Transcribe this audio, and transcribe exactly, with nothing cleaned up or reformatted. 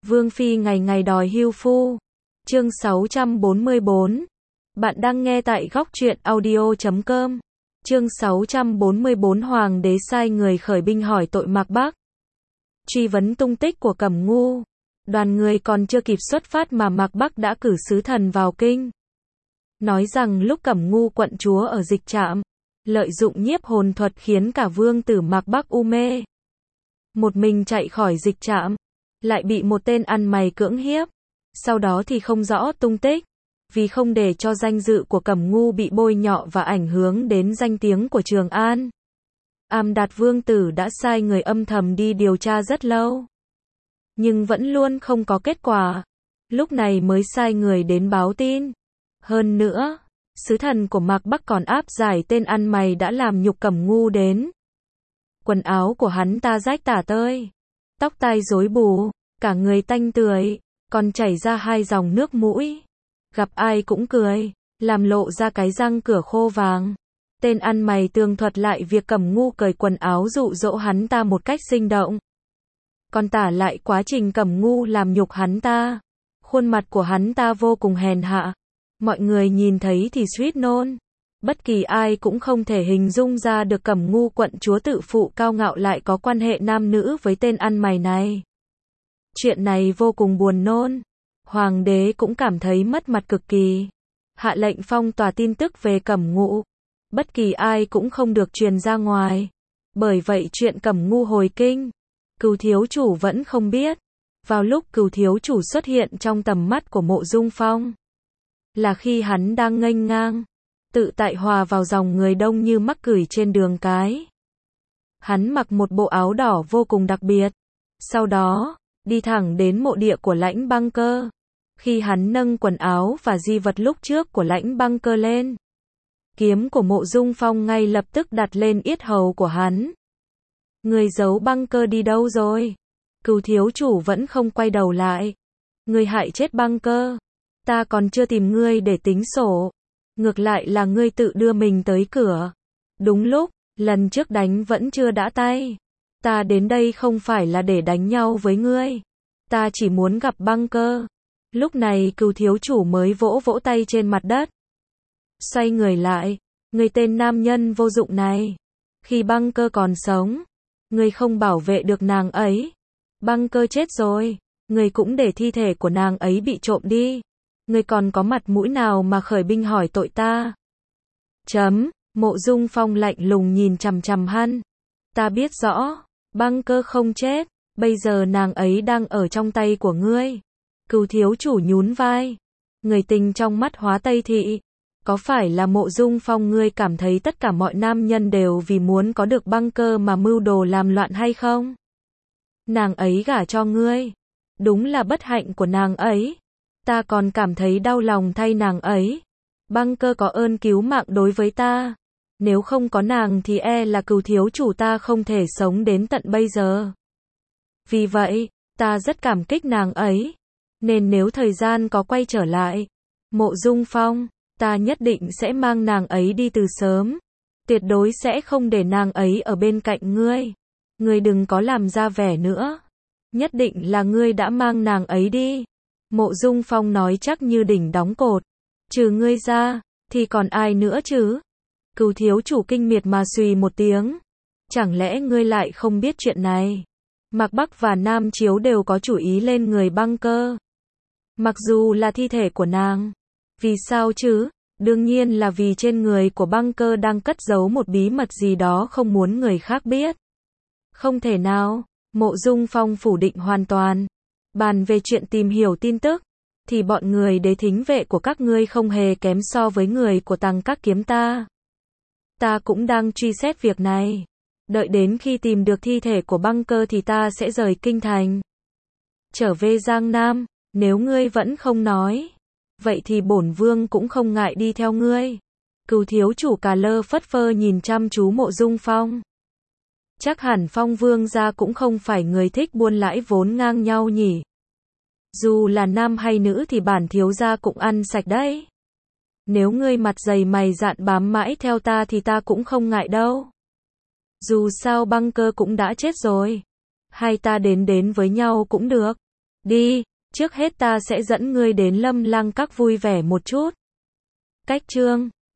Vương phi ngày ngày đòi hưu phu. Chương sáu trăm bốn mươi bốn. Bạn đang nghe tại góc truyện audio chấm com. Chương sáu trăm bốn mươi bốn Hoàng đế sai người khởi binh hỏi tội Mạc Bắc. Truy vấn tung tích của Cẩm Ngu. Đoàn người còn chưa kịp xuất phát mà Mạc Bắc đã cử sứ thần vào kinh. Nói rằng lúc Cẩm Ngu quận chúa ở Dịch Trạm, lợi dụng nhiếp hồn thuật khiến cả vương tử Mạc Bắc u mê. Một mình chạy khỏi Dịch Trạm, lại bị một tên ăn mày cưỡng hiếp. Sau đó thì không rõ tung tích. Vì không để cho danh dự của Cẩm Ngu bị bôi nhọ và ảnh hưởng đến danh tiếng của Trường An, Am Đạt vương tử đã sai người âm thầm đi điều tra rất lâu. Nhưng vẫn luôn không có kết quả. Lúc này mới sai người đến báo tin. Hơn nữa, sứ thần của Mạc Bắc còn áp giải tên ăn mày đã làm nhục Cẩm Ngu đến. Quần áo của hắn ta rách tả tơi, tóc tai rối bù, cả người tanh tưởi, còn chảy ra hai dòng nước mũi. Gặp ai cũng cười, làm lộ ra cái răng cửa khô vàng. Tên ăn mày tường thuật lại việc Cẩm Ngu cởi quần áo dụ dỗ hắn ta một cách sinh động. Còn tả lại quá trình Cẩm Ngu làm nhục hắn ta. Khuôn mặt của hắn ta vô cùng hèn hạ. Mọi người nhìn thấy thì suýt nôn. Bất kỳ ai cũng không thể hình dung ra được Cẩm Ngu quận chúa tự phụ cao ngạo lại có quan hệ nam nữ với tên ăn mày này. Chuyện này vô cùng buồn nôn. Hoàng đế cũng cảm thấy mất mặt cực kỳ. Hạ lệnh phong tỏa tin tức về Cẩm Ngu. Bất kỳ ai cũng không được truyền ra ngoài. Bởi vậy chuyện Cẩm Ngu hồi kinh, Cửu thiếu chủ vẫn không biết. Vào lúc Cửu thiếu chủ xuất hiện trong tầm mắt của Mộ Dung Phong, là khi hắn đang nghênh ngang, tự tại hòa vào dòng người đông như mắc cửi trên đường cái. Hắn mặc một bộ áo đỏ vô cùng đặc biệt. Sau đó, đi thẳng đến mộ địa của Lãnh Băng Cơ. Khi hắn nâng quần áo và di vật lúc trước của Lãnh Băng Cơ lên, kiếm của Mộ Dung Phong ngay lập tức đặt lên yết hầu của hắn. Người giấu Băng Cơ đi đâu rồi? Cửu thiếu chủ vẫn không quay đầu lại. Người hại chết Băng Cơ. Ta còn chưa tìm ngươi để tính sổ. Ngược lại là ngươi tự đưa mình tới cửa. Đúng lúc, lần trước đánh vẫn chưa đã tay. Ta đến đây không phải là để đánh nhau với ngươi. Ta chỉ muốn gặp Băng Cơ. Lúc này Cửu thiếu chủ mới vỗ vỗ tay trên mặt đất. Xoay người lại. Người tên nam nhân vô dụng này. Khi Băng Cơ còn sống, ngươi không bảo vệ được nàng ấy. Băng Cơ chết rồi, ngươi cũng để thi thể của nàng ấy bị trộm đi. Ngươi còn có mặt mũi nào mà khởi binh hỏi tội ta? Chấm, Mộ Dung Phong lạnh lùng nhìn chằm chằm hắn. Ta biết rõ, Băng Cơ không chết, bây giờ nàng ấy đang ở trong tay của ngươi. Cửu thiếu chủ nhún vai. Người tình trong mắt hóa Tây Thị. Có phải là Mộ Dung Phong ngươi cảm thấy tất cả mọi nam nhân đều vì muốn có được Băng Cơ mà mưu đồ làm loạn hay không? Nàng ấy gả cho ngươi. Đúng là bất hạnh của nàng ấy. Ta còn cảm thấy đau lòng thay nàng ấy. Băng Cơ có ơn cứu mạng đối với ta. Nếu không có nàng thì e là Cửu thiếu chủ ta không thể sống đến tận bây giờ. Vì vậy, ta rất cảm kích nàng ấy. Nên nếu thời gian có quay trở lại, Mộ Dung Phong, ta nhất định sẽ mang nàng ấy đi từ sớm. Tuyệt đối sẽ không để nàng ấy ở bên cạnh ngươi. Ngươi đừng có làm ra vẻ nữa. Nhất định là ngươi đã mang nàng ấy đi. Mộ Dung Phong nói chắc như đỉnh đóng cột. Trừ ngươi ra, thì còn ai nữa chứ? Cửu thiếu chủ kinh miệt mà xùy một tiếng. Chẳng lẽ ngươi lại không biết chuyện này? Mạc Bắc và Nam Chiếu đều có chủ ý lên người Băng Cơ. Mặc dù là thi thể của nàng. Vì sao chứ? Đương nhiên là vì trên người của Băng Cơ đang cất giấu một bí mật gì đó không muốn người khác biết. Không thể nào, Mộ Dung Phong phủ định hoàn toàn. Bàn về chuyện tìm hiểu tin tức, thì bọn người đế thính vệ của các ngươi không hề kém so với người của Tằng Các Kiếm ta. Ta cũng đang truy xét việc này. Đợi đến khi tìm được thi thể của Băng Cơ thì ta sẽ rời kinh thành. Trở về Giang Nam, nếu ngươi vẫn không nói, vậy thì bổn vương cũng không ngại đi theo ngươi. Cửu thiếu chủ cà lơ phất phơ nhìn chăm chú Mộ Dung Phong. Chắc hẳn Phong vương gia cũng không phải người thích buôn lãi vốn ngang nhau nhỉ. Dù là nam hay nữ thì bản thiếu gia cũng ăn sạch đấy. Nếu ngươi mặt dày mày dạn bám mãi theo ta thì ta cũng không ngại đâu. Dù sao Băng Cơ cũng đã chết rồi. Hai ta đến đến với nhau cũng được. Đi, trước hết ta sẽ dẫn ngươi đến Lâm Lăng Các vui vẻ một chút. Cách chương